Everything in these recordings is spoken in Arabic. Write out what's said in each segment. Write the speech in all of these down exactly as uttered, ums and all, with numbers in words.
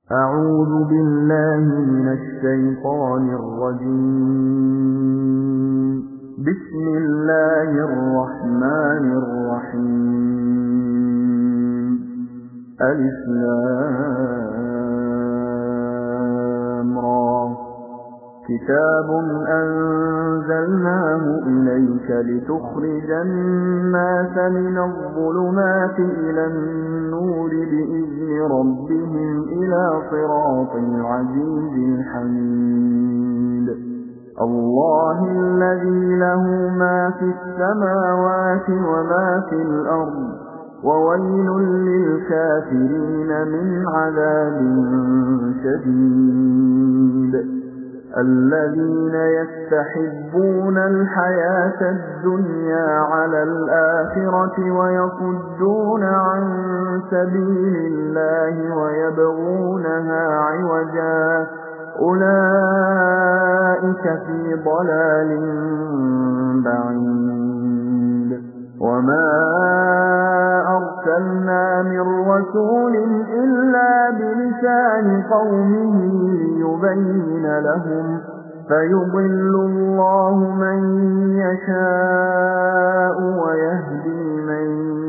أعوذ بالله من الشيطان الرجيم. بسم الله الرحمن الرحيم. ألف لام را. كتاب أنزلناه إليك لتخرج الناس من الظلمات إلى النور بإذن ربهم إلى صراط العزيز الحميد. الله الذي له ما في السماوات وما في الأرض، وويل للكافرين من عذاب شديد. الذين يستحبون الحياة الدنيا على الآخرة ويصدون عن سبيل الله ويبغونها عوجا، أولئك في ضلال بعيد. وما أرسلنا من رسول إلا بلسان قومه ليبين لهم، فيضل الله من يشاء ويهدي من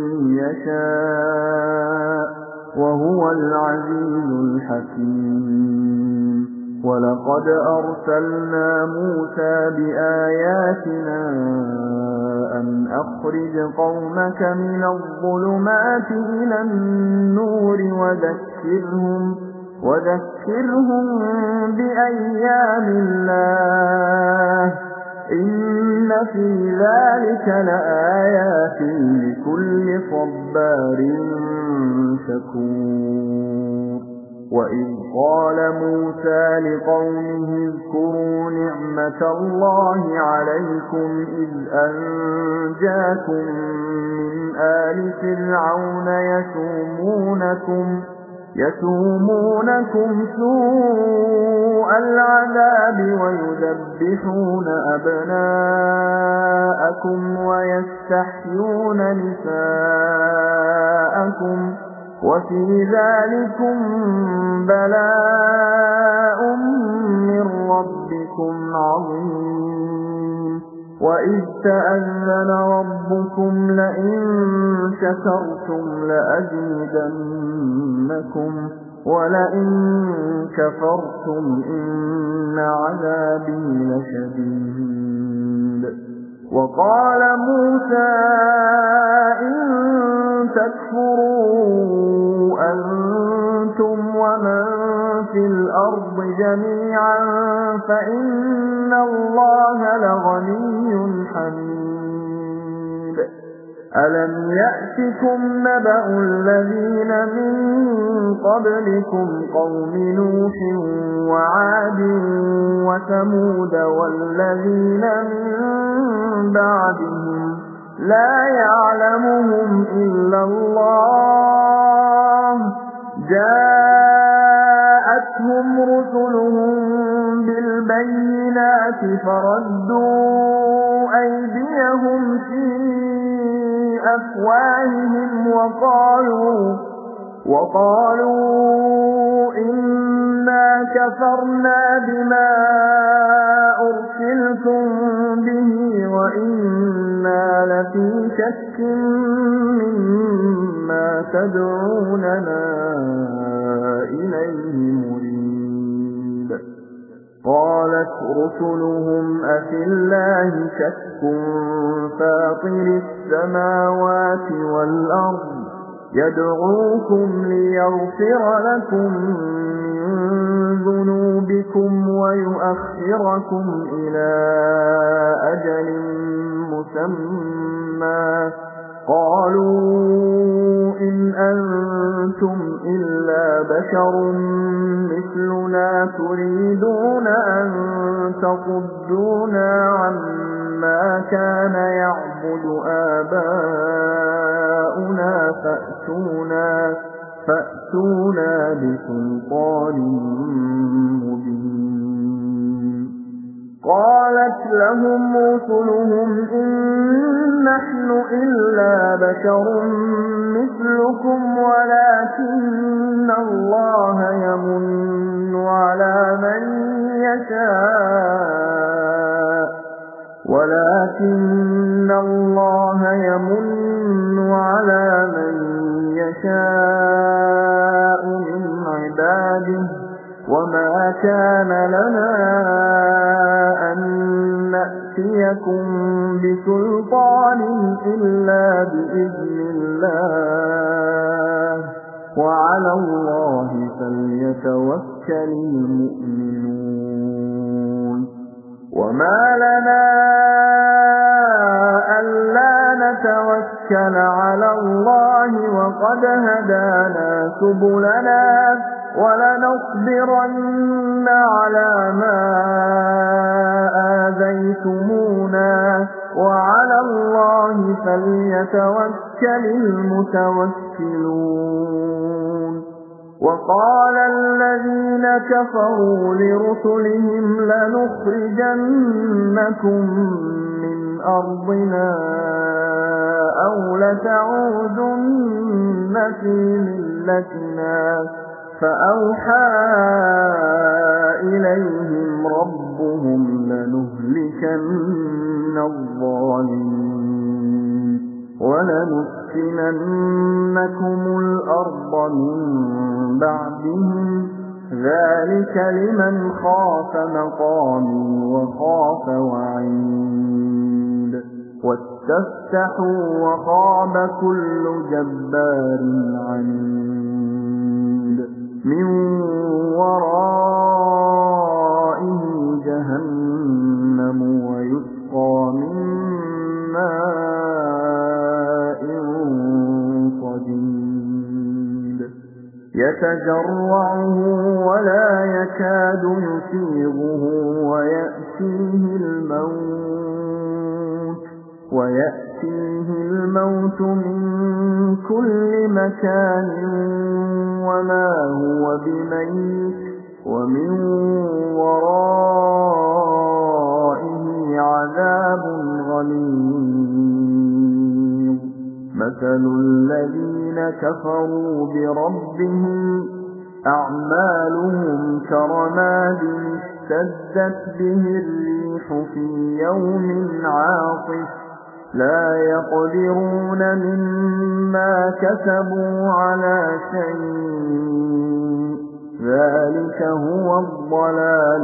يشاء، وهو العزيز الحكيم. ولقد أرسلنا موسى بآياتنا أن أخرج قومك من الظلمات إلى النور وذكرهم, وذكرهم بأيام الله، إن في ذلك لآيات لكل صبار شكور. وإذ قال موسى لقومه اذكروا نعمة الله عليكم إذ أنجاكم من آل فرعون يسومونكم, يسومونكم سوء العذاب ويذبحون أبناءكم ويستحيون نساءكم، وفي ذلكم بلاء من ربكم عظيم. وإذ تأذن ربكم لئن شكرتم لأزيدنكم ولئن كفرتم إن عذابي لشديد. وقال موسى إن تكفروا أنتم ومن في الأرض جميعا فإن الله لغني حميد. ألم يأتكم نبأ الذين من قبلكم قوم نوح وعاد وثمود والذين من بعدهم لا يعلمهم إلا الله، جاءتهم رسلهم بالبينات فردوا أيديهم في أفواههم وقالوا وقالوا إنا كفرنا بما أرسلتم به وإنا لفي شك مما تدعوننا إليه مريب. قالت رسلهم أفي الله شك فاطر السماوات والأرض يدعوكم ليغفر لكم من ذنوبكم ويؤخركم إلى أجل مسمى، قالوا إن أنتم إلا بشر مثلنا تريدون أن تصدونا عما كان يعبد آباؤنا فأتونا, فأتونا بسلطان مبين. قالت لهم رسلهم إن نحن إلا بشر مثلكم ولكن الله يمن به وما كان لنا أن نأتيكم بسلطان إلا بإذن الله وعلى الله فليتوكل المؤمنون وما لنا ألا نتوكل على الله وقد هدانا سبلنا ولنصبرن على ما آذيتمونا وعلى الله فليتوكل المتوكلون وقال الذين كفروا لرسلهم لنخرجنكم من أرضنا أو لتعودن في ملتنا فأوحى إليهم ربهم لنهلكن الظالمين ولنسكننكم الأرض من بعدهم ذلك لمن خاف مقامي وخاف وعيد واستفتحوا وخاب كل جبار عنيد من ورائه جهنم ويسقى من ماء صديد يتجرعه ولا يكاد يسيغه ويأتيه الموت ويأتيه الموت من كل مكان وما هو بميت ومن ورائه عذاب غليظ مثل الذين كفروا بربهم أعمالهم كرماد اشتدت به الريح في يوم عاصف لا يقدرون مما كسبوا على شيء ذلك هو الضلال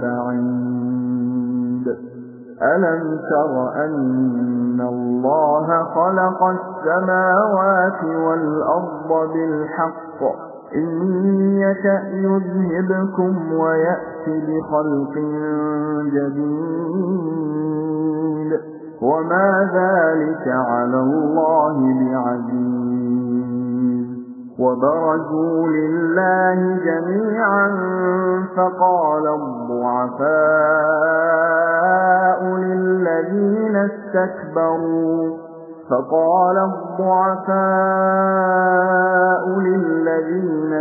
البعيد ألم تر أن الله خلق السماوات والأرض بالحق إن يشأ يذهبكم ويأتي بخلق جديد وما ذلك على الله بعزيز وبرزوا لله جميعا فقال الضعفاء للذين استكبروا فقال الضعفاء للذين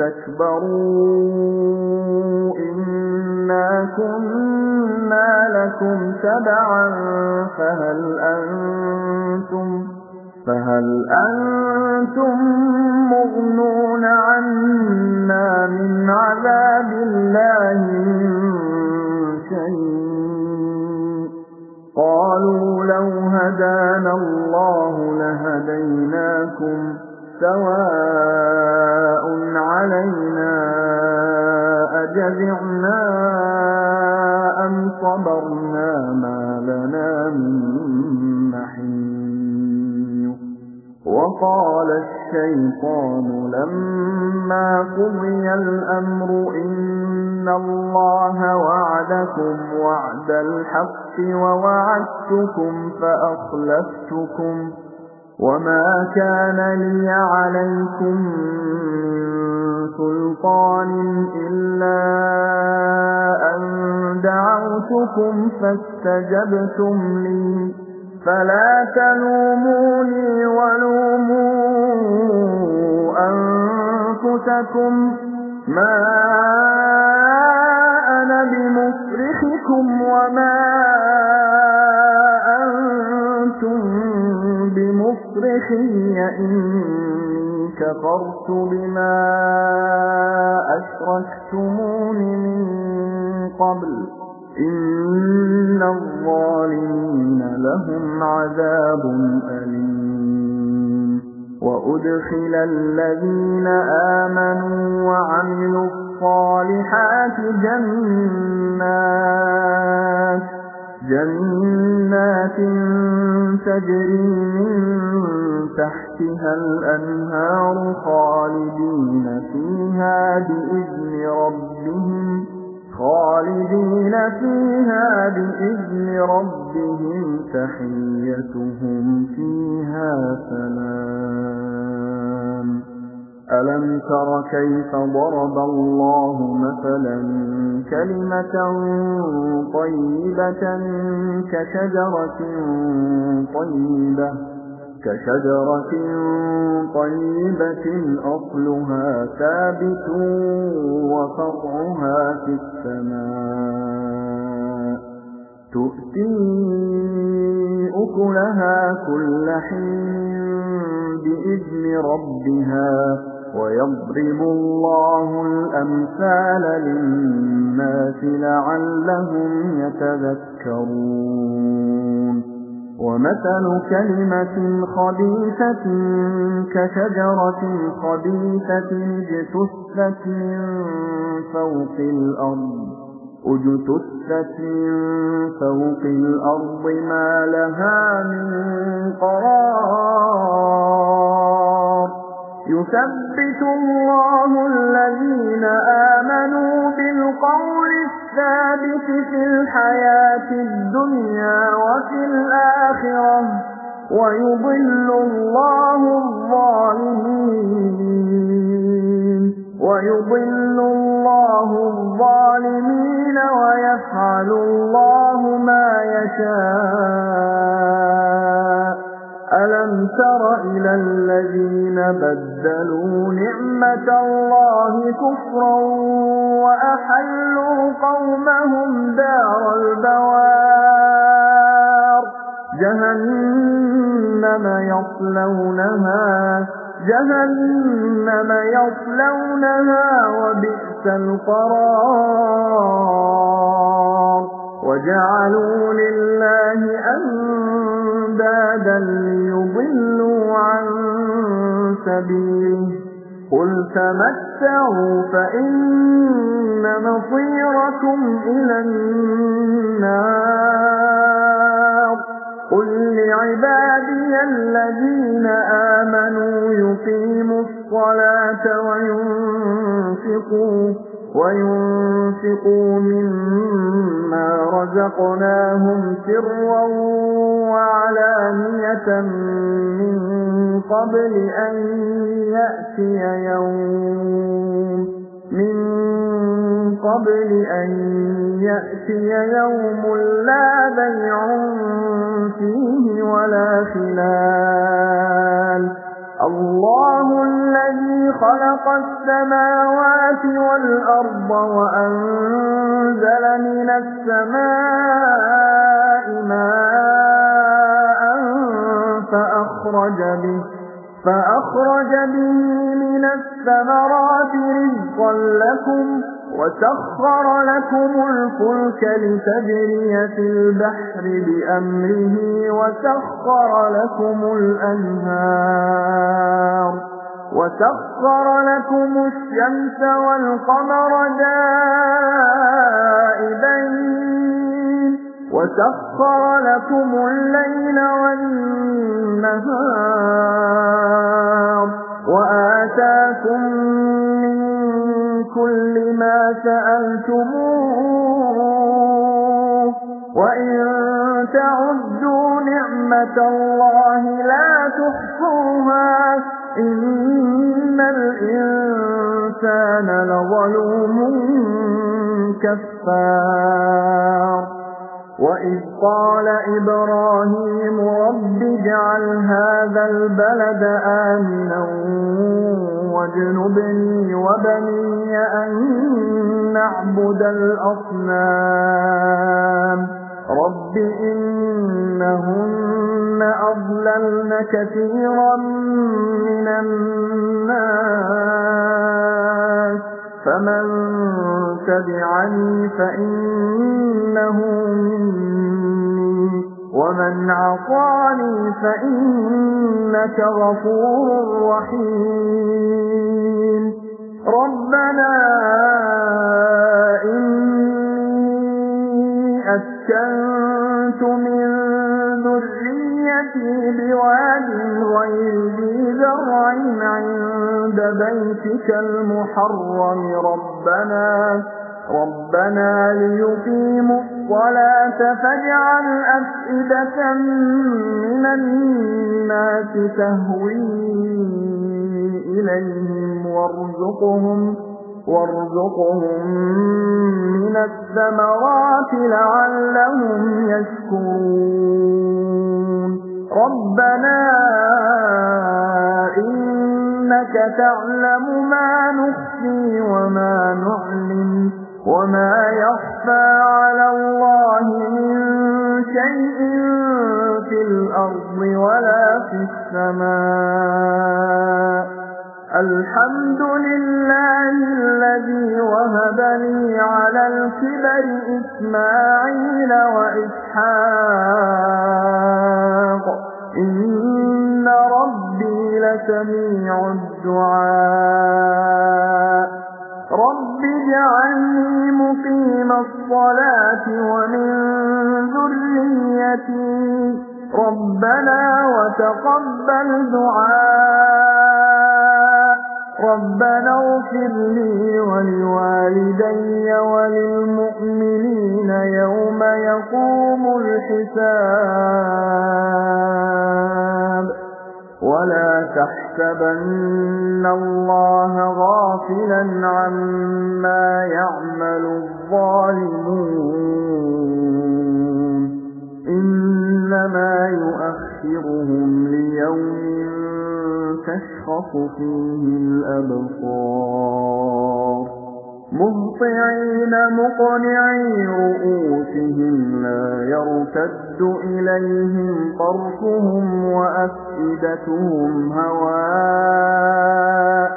استكبروا إنا كنا لكم تبعا فهل أنتم فهل أنتم مغنون عنا من عذاب الله من شيء قالوا لو هدانا الله لهديناكم سواء علينا أجزعنا أم صبرنا ما لنا من محيص وقال الشيطان لما قضي الأمر إن الله وعدكم وعد الحق ووعدتكم فأخلفتكم وما كان لي عليكم من سلطان إلا أن دعوتكم فاستجبتم لي فلا تلوموني ولوموا أنفسكم ما أنا بمصرخكم وما أنتم بمصرخي إني كفرت بما أشركتمون من قبل إن الظالمين لهم عذاب أليم وأدخل الذين آمنوا وعملوا الصالحات جنات جنات تجري من تحتها الأنهار خالدين فيها بإذن ربهم خالدين فيها بإذن ربهم تحيتهم فيها سلام. ألم تر كيف ضرب الله مثلا كلمة طيبة كشجرة طيبة كشجرة طيبة أصلها ثابت وفرعها في السماء تؤتي أكلها كل حين بإذن ربها ويضرب الله الأمثال للناس لعلهم يتذكرون. ومثل كلمة خبيثة كشجرة خبيثة اجتثت من فوق الأرض اجتثت من فوق الأرض ما لها من قرار. يثبت الله الذين آمنوا بالقول الثابت في الحياة الدنيا وفي الآخرة ويضل الله الظالمين ويضل الله الظالمين ويفعل الله ما يشاء. ألم تر إلى الذين بدلوا نعمة الله كفرا وأحلوا قومهم دار البوار جهنم يصلونها جهنم يصلونها وبئس القرار. وجعلوا لله أندادا ليضلوا عن سبيله قل تمتعوا فإن مصيركم إلى النار. قل لعبادي الذين آمنوا يقيموا الصلاة وينفقوا وينفقوا مما رزقناهم سرا وعلانية من قبل أن يأتي يوم من قبل أن يأتي يوم لا بيع فيه ولا خلال. الله الذي خلق السماوات والأرض وأنزل من السماء ماء فأخرج به فأخرج به من الثمرات رزقا لكم وسخر لكم الفلك لتجري في البحر بأمره وسخر لكم الأنهار وسخر لكم الشمس والقمر دائبين وسخر لكم الليل والنهار وآتاكم من كل ما سألتموه وإن تعدوا نعمة الله لا تحصوها إن الإنسان لظلوم كفار. وإذ قال إبراهيم رب اجعل هذا البلد آمنا واجنبني وبني أن نعبد الأصنام رب إنهن أضللن كثيرا من الناس فمن تبعني فإنه مني ومن عصاني فإنك غفور رحيم. ربنا إني أسكنت من ذريتي بواد غير ذي زرع عند بيتك المحرم ربنا ربنا ليقيموا الصلاة فاجعل أفئدة من الناس تهوي إليهم وارزقهم وارزقهم من الثمرات لعلهم يشكرون ربنا إنك تعلم ما نخفي وما نعلن وما يخفى على الله من شيء في الأرض ولا في السماء الحمد لله الذي وهب لي على الكبر إسماعيل وإسحاق إن ربي لسميع الدعاء رب اجعلني مقيم الصلاة ومن ذريتي ربنا وتقبل دعاء ربنا اغفر لي ولوالدي وللمؤمنين يوم يقوم الحساب ولا تحسبن الله غافلا عما يعمل الظالمون إنما يؤخرهم ليوم تشخص فيه الأبصار مهطعين مقنعي رؤوسهم لا يرتد إليهم طرفهم وأفئدتهم هواء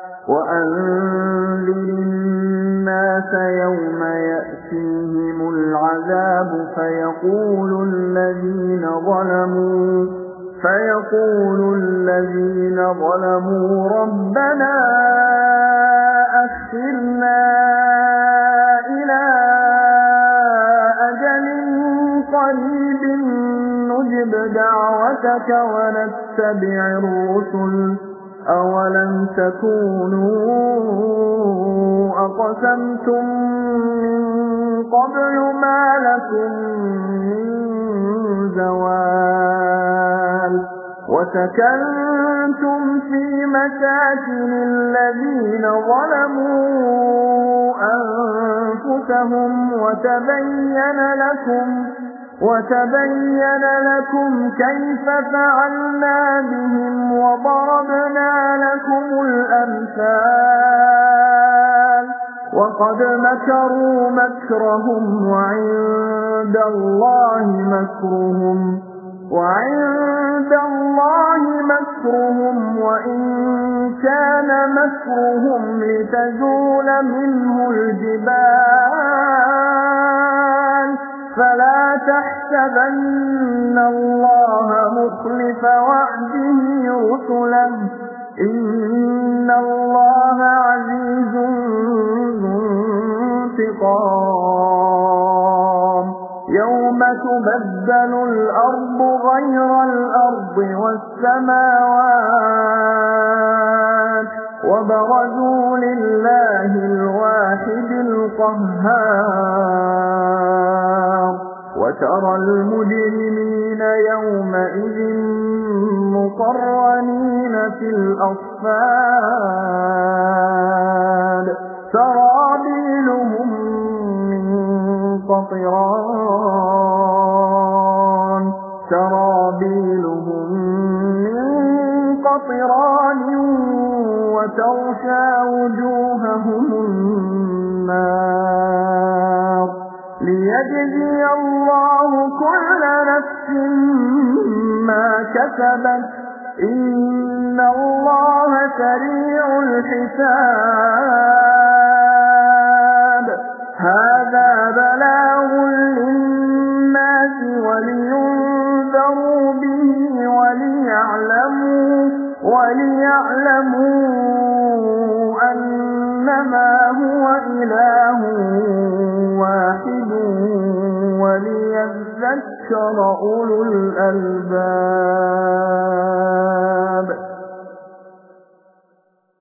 وأنذر الناس يوم يأتيهم العذاب فيقول الذين ظلموا فيقول الذين ظلموا ربنا أخرنا إلى أجل قريب نجب دعوتك ونتبع الرسل أولم تكونوا أقسمتم من قبل ما لكم من زوال وسكنتم في مساكن الذين ظلموا أنفسهم وتبين لكم وتبين لكم كيف فعلنا بهم وضربنا لكم الأمثال وقد مكروا مكرهم وعند الله مكرهم وعند الله مكرهم وإن كان مكرهم لتزول منه الجبال فلا تحسبن الله مخلف وعده رسله إن الله عزيز ذو انتقام يوم تبدل الأرض غير الأرض والسماوات وبرزوا لله الواحد القهار وترى المجرمين يومئذ مقرنين في الأصفاد سرابيلهم من قطران سرابيلهم من قطران وتغشى وجوههم النار ليجزي الله كل نفس ما كسبت إن الله سريع الحساب هذا بلاغ للناس ولينذروا به وليعلموا وليعلموا أن إنما هو إله واحد وليذكر أولو الألباب.